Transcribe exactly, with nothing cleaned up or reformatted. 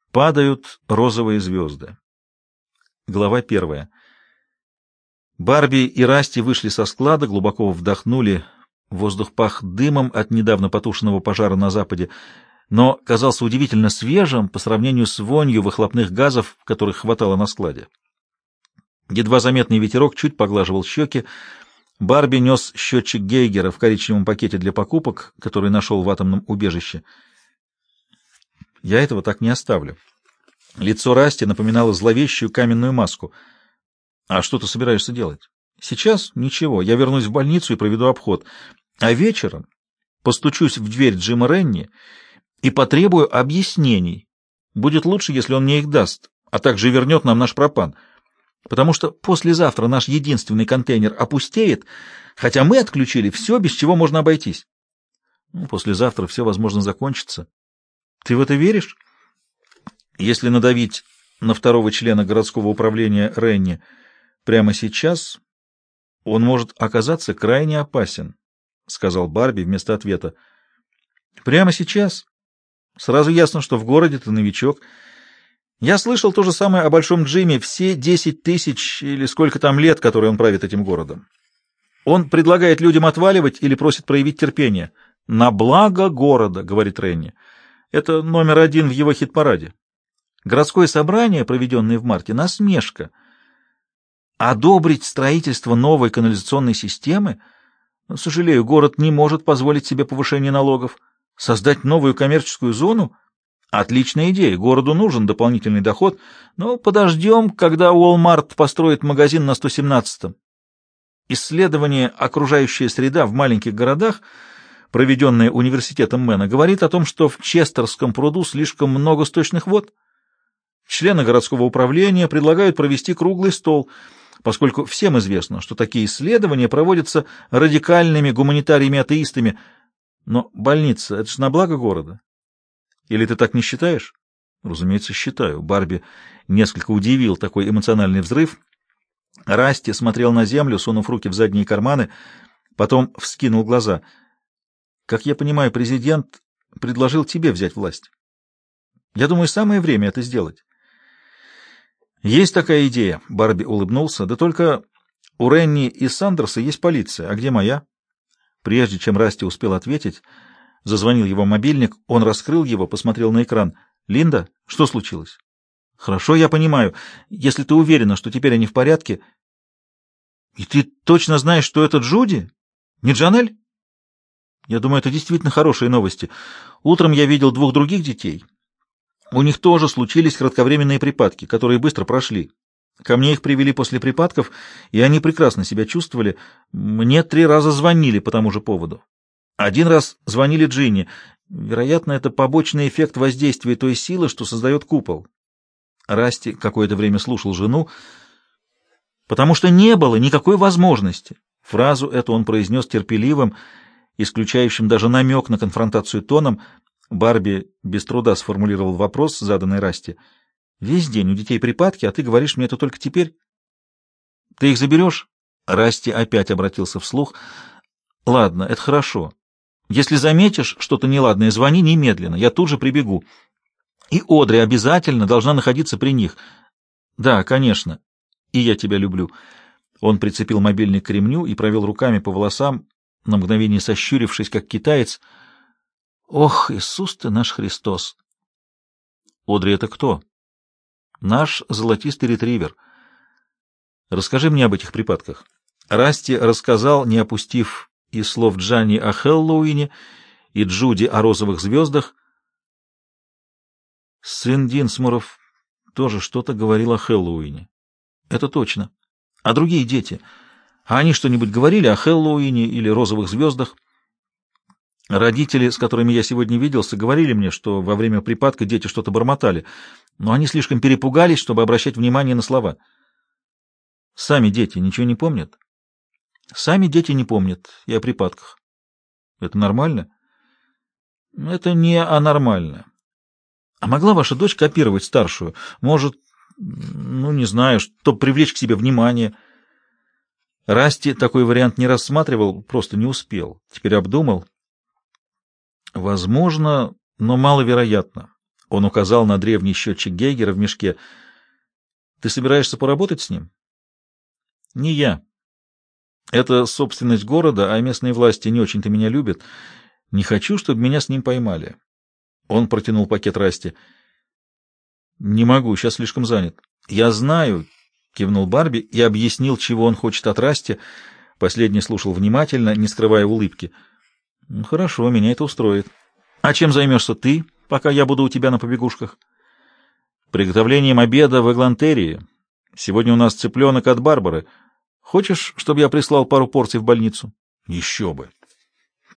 Падают розовые звезды. Глава первая. Барби и Расти вышли со склада, глубоко вдохнули. Воздух пах дымом от недавно потушенного пожара на западе, но казался удивительно свежим по сравнению с вонью выхлопных газов, которых хватало на складе. Едва заметный ветерок чуть поглаживал щеки. Барби нес счетчик Гейгера в коричневом пакете для покупок, который нашел в атомном убежище. «Я этого так не оставлю». Лицо Расти напоминало зловещую каменную маску. «А что ты собираешься делать?» «Сейчас ничего. Я вернусь в больницу и проведу обход. А вечером постучусь в дверь Джима Ренни и потребую объяснений. Будет лучше, если он мне их даст, а также вернет нам наш пропан. Потому что послезавтра наш единственный контейнер опустеет, хотя мы отключили все, без чего можно обойтись. Ну, послезавтра все, возможно, закончится. Ты в это веришь? Если надавить на второго члена городского управления Ренни прямо сейчас, он может оказаться крайне опасен, — сказал Барби вместо ответа. Прямо сейчас? Сразу ясно, что в городе ты новичок. Я слышал то же самое о Большом Джиме все десять тысяч или сколько там лет, которые он правит этим городом. Он предлагает людям отваливать или просит проявить терпение. «На благо города», — говорит Ренни. Это номер один в его хит-параде. Городское собрание, проведенное в марте, насмешка. Одобрить строительство новой канализационной системы? Сожалею, город не может позволить себе повышение налогов. Создать новую коммерческую зону? Отличная идея, городу нужен дополнительный доход, но подождем, когда Walmart построит магазин на сто семнадцатом. Исследование «Окружающая среда в маленьких городах», проведенное университетом Мэна, говорит о том, что в Честерском пруду слишком много сточных вод. Члены городского управления предлагают провести круглый стол, поскольку всем известно, что такие исследования проводятся радикальными гуманитариями-атеистами. Но больница — это же на благо города. Или ты так не считаешь? Разумеется, считаю. Барби несколько удивил такой эмоциональный взрыв. Расти смотрел на землю, сунув руки в задние карманы, потом вскинул глаза. Как я понимаю, президент предложил тебе взять власть. Я думаю, самое время это сделать. Есть такая идея, Барби улыбнулся. Да только у Ренни и Сандерса есть полиция. А где моя? Прежде чем Расти успел ответить, зазвонил его мобильник. Он раскрыл его, посмотрел на экран. Линда, что случилось? Хорошо, я понимаю. Если ты уверена, что теперь они в порядке. И ты точно знаешь, что это Джуди? Не Джанель? Я думаю, это действительно хорошие новости. Утром я видел двух других детей. У них тоже случились кратковременные припадки, которые быстро прошли. Ко мне их привели после припадков, и они прекрасно себя чувствовали. Мне три раза звонили по тому же поводу. Один раз звонили Джинни. Вероятно, это побочный эффект воздействия той силы, что создает купол. Расти какое-то время слушал жену, потому что не было никакой возможности. Фразу эту он произнес терпеливым, исключающим даже намек на конфронтацию тоном. Барби без труда сформулировал вопрос, заданный Расти. «Весь день у детей припадки, а ты говоришь мне это только теперь? Ты их заберешь?» Расти опять обратился вслух. «Ладно, это хорошо. Если заметишь что-то неладное, звони немедленно, я тут же прибегу. И Одри обязательно должна находиться при них. Да, конечно. И я тебя люблю». Он прицепил мобильник к ремню и провел руками по волосам, на мгновение сощурившись, как китаец. «Ох, Иисус ты наш Христос!» «Одри, это кто?» «Наш золотистый ретривер. Расскажи мне об этих припадках». Расти рассказал, не опустив и слов Джанни о Хэллоуине и Джуди о розовых звездах. Сын Динсморов тоже что-то говорил о Хэллоуине. Это точно. А другие дети? А они что-нибудь говорили о Хэллоуине или розовых звездах? Родители, с которыми я сегодня виделся, говорили мне, что во время припадка дети что-то бормотали, но они слишком перепугались, чтобы обращать внимание на слова. Сами дети ничего не помнят? Сами дети не помнят и о припадках. Это нормально? Это не анормально. А могла ваша дочь копировать старшую? Может, ну, не знаю, чтобы привлечь к себе внимание? Расти такой вариант не рассматривал, просто не успел. Теперь обдумал. Возможно, но маловероятно. Он указал на древний счетчик Гейгера в мешке. Ты собираешься поработать с ним? Не я. Это собственность города, а местные власти не очень-то меня любят. Не хочу, чтобы меня с ним поймали. Он протянул пакет Расти. Не могу, сейчас слишком занят. Я знаю, кивнул Барби и объяснил, чего он хочет от Расти. Последний слушал внимательно, не скрывая улыбки. Хорошо, меня это устроит. А чем займешься ты, пока я буду у тебя на побегушках? Приготовлением обеда в Эглантерии. Сегодня у нас цыпленок от Барбары. Хочешь, чтобы я прислал пару порций в больницу? Еще бы.